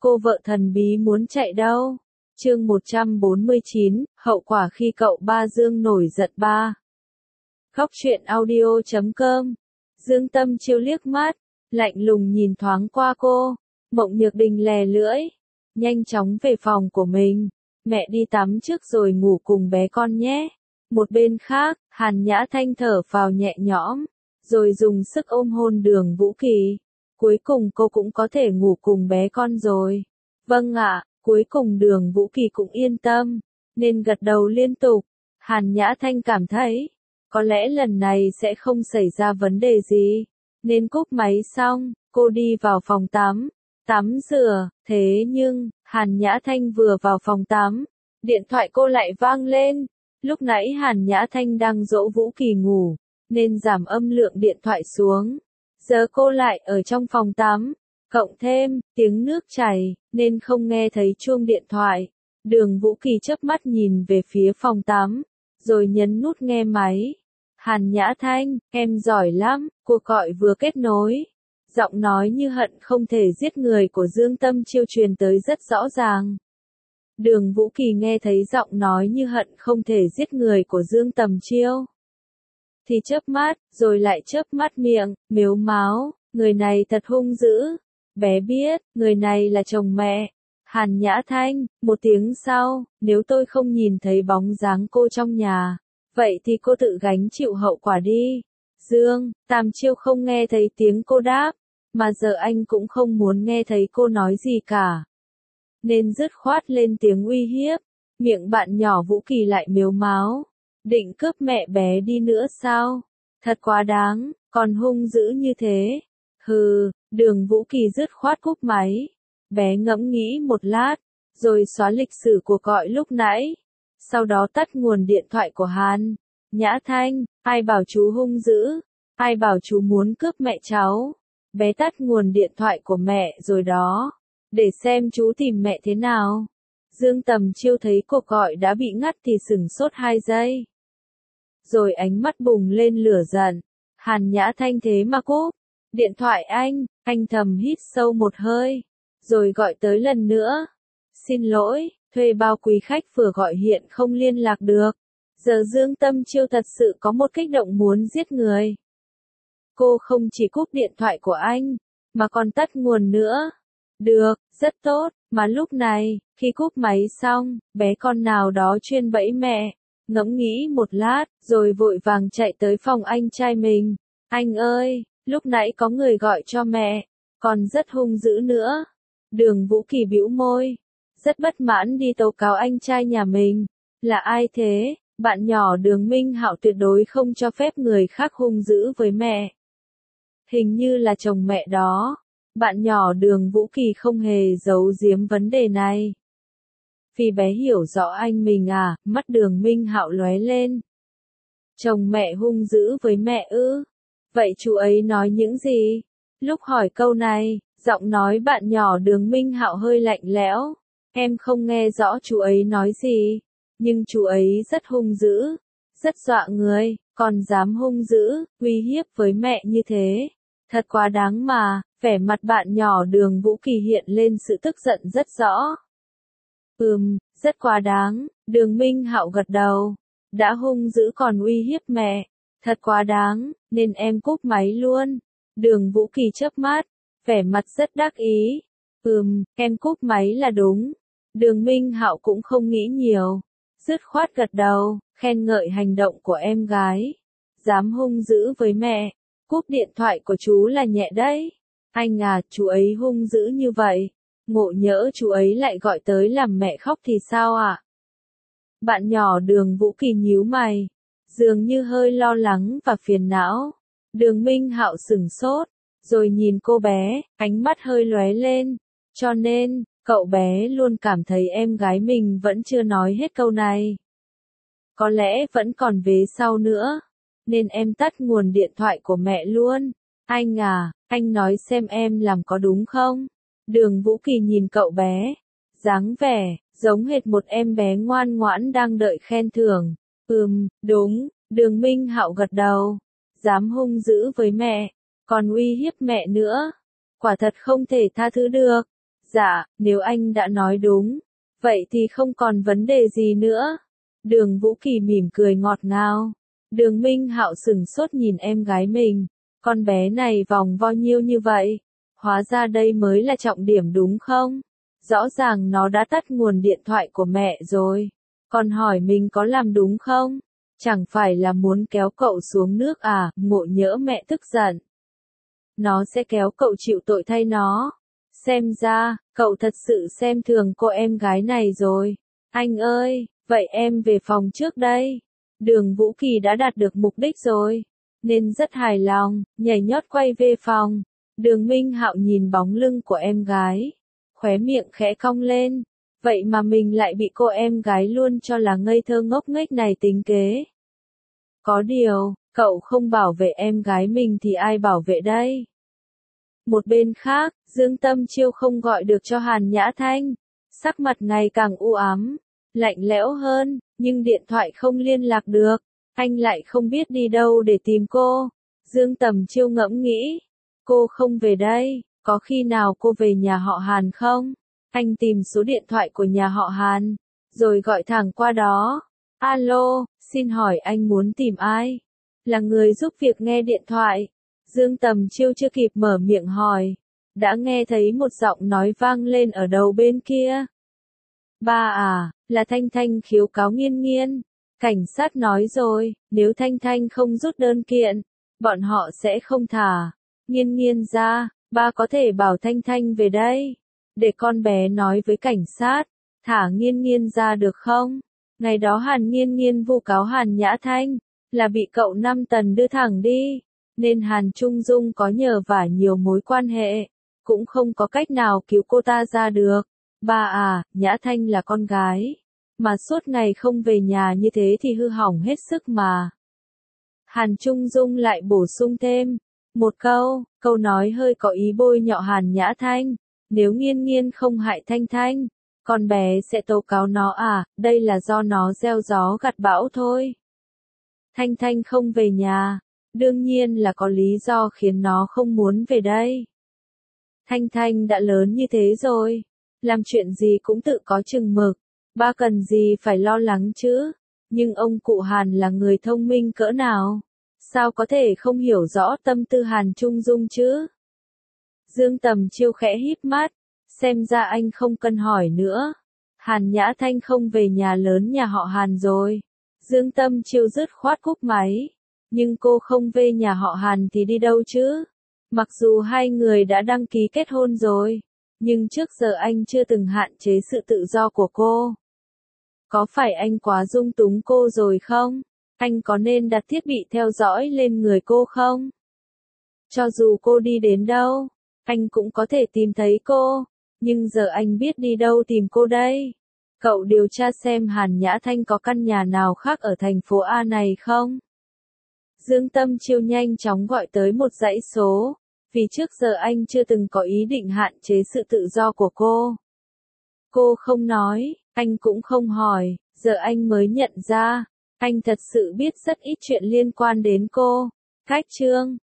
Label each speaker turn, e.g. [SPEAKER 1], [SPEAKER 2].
[SPEAKER 1] Cô vợ thần bí muốn chạy đâu? Chương 149, hậu quả khi cậu ba Dương nổi giận ba. Khóc chuyện audio.com. Dương Tâm Chiêu liếc mắt, lạnh lùng nhìn thoáng qua cô. Mộng Nhược Đình lè lưỡi, nhanh chóng về phòng của mình. Mẹ đi tắm trước rồi ngủ cùng bé con nhé. Một bên khác, Hàn Nhã Thanh thở phào nhẹ nhõm, rồi dùng sức ôm hôn Đường Vũ Kỳ. Cuối cùng cô cũng có thể ngủ cùng bé con rồi. Vâng ạ, cuối cùng Đường Vũ Kỳ cũng yên tâm, nên gật đầu liên tục. Hàn Nhã Thanh cảm thấy, có lẽ lần này sẽ không xảy ra vấn đề gì, nên cúp máy xong, cô đi vào phòng tắm rửa. Thế nhưng, Hàn Nhã Thanh vừa vào phòng tắm, điện thoại cô lại vang lên. Lúc nãy Hàn Nhã Thanh đang dỗ Vũ Kỳ ngủ, nên giảm âm lượng điện thoại xuống. Giờ cô lại ở trong phòng tắm, cộng thêm tiếng nước chảy, nên không nghe thấy chuông điện thoại. Đường Vũ Kỳ chớp mắt nhìn về phía phòng tắm, rồi nhấn nút nghe máy. Hàn Nhã Thanh, em giỏi lắm, cuộc gọi vừa kết nối. Giọng nói như hận không thể giết người của Dương Tâm Chiêu truyền tới rất rõ ràng. Đường Vũ Kỳ nghe thấy giọng nói như hận không thể giết người của Dương Tâm Chiêu thì chớp mắt, rồi lại chớp mắt miệng, mếu máo, người này thật hung dữ. Bé biết, người này là chồng mẹ. Hàn Nhã Thanh, một tiếng sau, nếu tôi không nhìn thấy bóng dáng cô trong nhà, vậy thì cô tự gánh chịu hậu quả đi. Dương Tam Chiêu không nghe thấy tiếng cô đáp, mà giờ anh cũng không muốn nghe thấy cô nói gì cả, nên dứt khoát lên tiếng uy hiếp. Miệng bạn nhỏ Vũ Kỳ lại mếu máo, định cướp mẹ bé đi nữa sao? Thật quá đáng, còn hung dữ như thế. Hừ, Đường Vũ Kỳ dứt khoát cúp máy. Bé ngẫm nghĩ một lát, rồi xóa lịch sử cuộc gọi lúc nãy. Sau đó tắt nguồn điện thoại của Hàn Nhã Thanh. Ai bảo chú hung dữ? Ai bảo chú muốn cướp mẹ cháu? Bé tắt nguồn điện thoại của mẹ rồi đó, để xem chú tìm mẹ thế nào. Dương Tầm Chiêu thấy cuộc gọi đã bị ngắt thì sửng sốt 2 giây. Rồi ánh mắt bùng lên lửa giận. Hàn Nhã Thanh thế mà cúp điện thoại anh thầm hít sâu một hơi, rồi gọi tới lần nữa. Xin lỗi, thuê bao quý khách vừa gọi hiện không liên lạc được. Giờ Dương Tâm Chiêu thật sự có một kích động muốn giết người. Cô không chỉ cúp điện thoại của anh, mà còn tắt nguồn nữa. Được, rất tốt, mà lúc này, khi cúp máy xong, bé con nào đó chuyên bẫy mẹ. Ngẫm nghĩ một lát, rồi vội vàng chạy tới phòng anh trai mình. Anh ơi, lúc nãy có người gọi cho mẹ, còn rất hung dữ nữa. Đường Vũ Kỳ bĩu môi, rất bất mãn đi tố cáo anh trai nhà mình. Là ai thế? Bạn nhỏ Đường Minh Hạo tuyệt đối không cho phép người khác hung dữ với mẹ. Hình như là chồng mẹ đó. Bạn nhỏ Đường Vũ Kỳ không hề giấu giếm vấn đề này. Vì bé hiểu rõ anh mình à, mắt Đường Minh Hạo lóe lên. Chồng mẹ hung dữ với mẹ ư? Vậy chú ấy nói những gì? Lúc hỏi câu này, giọng nói bạn nhỏ Đường Minh Hạo hơi lạnh lẽo. Em không nghe rõ chú ấy nói gì, nhưng chú ấy rất hung dữ, rất dọa người, còn dám hung dữ, uy hiếp với mẹ như thế. Thật quá đáng mà. Vẻ mặt bạn nhỏ Đường Vũ Kỳ hiện lên sự tức giận rất rõ. Rất quá đáng. Đường Minh Hạo gật đầu. Đã hung dữ còn uy hiếp mẹ. Thật quá đáng, nên em cúp máy luôn. Đường Vũ Kỳ chớp mắt, vẻ mặt rất đắc ý. Em cúp máy là đúng. Đường Minh Hạo cũng không nghĩ nhiều, dứt khoát gật đầu, khen ngợi hành động của em gái. Dám hung dữ với mẹ, cúp điện thoại của chú là nhẹ đấy. Anh à, chú ấy hung dữ như vậy, ngộ nhỡ chú ấy lại gọi tới làm mẹ khóc thì sao ạ? Bạn nhỏ Đường Vũ Kỳ nhíu mày, dường như hơi lo lắng và phiền não. Đường Minh Hạo sửng sốt, rồi nhìn cô bé, ánh mắt hơi lóe lên. Cho nên, cậu bé luôn cảm thấy em gái mình vẫn chưa nói hết câu này. Có lẽ vẫn còn vế sau nữa, nên em tắt nguồn điện thoại của mẹ luôn. Anh à, anh nói xem em làm có đúng không? Đường Vũ Kỳ nhìn cậu bé, dáng vẻ giống hệt một em bé ngoan ngoãn đang đợi khen thưởng. Đúng. Đường Minh Hạo gật đầu. Dám hung dữ với mẹ, còn uy hiếp mẹ nữa. Quả thật không thể tha thứ được. Dạ, nếu anh đã nói đúng, vậy thì không còn vấn đề gì nữa. Đường Vũ Kỳ mỉm cười ngọt ngào. Đường Minh Hạo sửng sốt nhìn em gái mình. Con bé này vòng vo nhiêu như vậy? Hóa ra đây mới là trọng điểm đúng không? Rõ ràng nó đã tắt nguồn điện thoại của mẹ rồi. Còn hỏi mình có làm đúng không? Chẳng phải là muốn kéo cậu xuống nước à? Ngộ nhỡ mẹ tức giận. Nó sẽ kéo cậu chịu tội thay nó. Xem ra, cậu thật sự xem thường cô em gái này rồi. Anh ơi, vậy em về phòng trước đây. Đường Vũ Kỳ đã đạt được mục đích rồi, nên rất hài lòng, nhảy nhót quay về phòng. Đường Minh Hạo nhìn bóng lưng của em gái, khóe miệng khẽ cong lên. Vậy mà mình lại bị cô em gái luôn cho là ngây thơ ngốc nghếch này tính kế. Có điều, cậu không bảo vệ em gái mình thì ai bảo vệ đây? Một bên khác, Dương Tâm Chiêu không gọi được cho Hàn Nhã Thanh. Sắc mặt ngày càng u ám, lạnh lẽo hơn, nhưng điện thoại không liên lạc được. Anh lại không biết đi đâu để tìm cô. Dương Tầm Chiêu ngẫm nghĩ. Cô không về đây, có khi nào cô về nhà họ Hàn không? Anh tìm số điện thoại của nhà họ Hàn, rồi gọi thẳng qua đó. Alo, xin hỏi anh muốn tìm ai? Là người giúp việc nghe điện thoại. Dương Tầm Chiêu chưa kịp mở miệng hỏi, đã nghe thấy một giọng nói vang lên ở đầu bên kia. Ba à, là Thanh Thanh khiếu cáo Nghiên Nghiên. Cảnh sát nói rồi, nếu Thanh Thanh không rút đơn kiện, bọn họ sẽ không thả Nghiên Nghiên ra. Ba có thể bảo Thanh Thanh về đây, để con bé nói với cảnh sát, thả Nghiên Nghiên ra được không? Ngày đó Hàn Nghiên Nghiên vu cáo Hàn Nhã Thanh, là bị cậu Năm Tần đưa thẳng đi, nên Hàn Trung Dung có nhờ vả nhiều mối quan hệ, cũng không có cách nào cứu cô ta ra được. Ba à, Nhã Thanh là con gái, mà suốt ngày không về nhà như thế thì hư hỏng hết sức mà. Hàn Trung Dung lại bổ sung thêm một câu nói hơi có ý bôi nhọ Hàn Nhã Thanh. Nếu Nghiên Nghiên không hại Thanh Thanh, con bé sẽ tố cáo nó à? Đây là do nó gieo gió gặt bão thôi. Thanh Thanh không về nhà, đương nhiên là có lý do khiến nó không muốn về đây. Thanh Thanh đã lớn như thế rồi, làm chuyện gì cũng tự có chừng mực, ba cần gì phải lo lắng chứ? Nhưng ông cụ Hàn là người thông minh cỡ nào? Sao có thể không hiểu rõ tâm tư Hàn Trung Dung chứ? Dương Tầm Chiêu khẽ híp mắt, xem ra anh không cần hỏi nữa. Hàn Nhã Thanh không về nhà lớn nhà họ Hàn rồi. Dương Tâm Chiêu dứt khoát cúp máy. Nhưng cô không về nhà họ Hàn thì đi đâu chứ? Mặc dù hai người đã đăng ký kết hôn rồi, nhưng trước giờ anh chưa từng hạn chế sự tự do của cô. Có phải anh quá dung túng cô rồi không? Anh có nên đặt thiết bị theo dõi lên người cô không? Cho dù cô đi đến đâu, anh cũng có thể tìm thấy cô. Nhưng giờ anh biết đi đâu tìm cô đây? Cậu điều tra xem Hàn Nhã Thanh có căn nhà nào khác ở thành phố A này không? Dương Tâm Chiêu nhanh chóng gọi tới một dãy số, vì trước giờ anh chưa từng có ý định hạn chế sự tự do của cô. Cô không nói, anh cũng không hỏi, giờ anh mới nhận ra, anh thật sự biết rất ít chuyện liên quan đến cô. Cách chương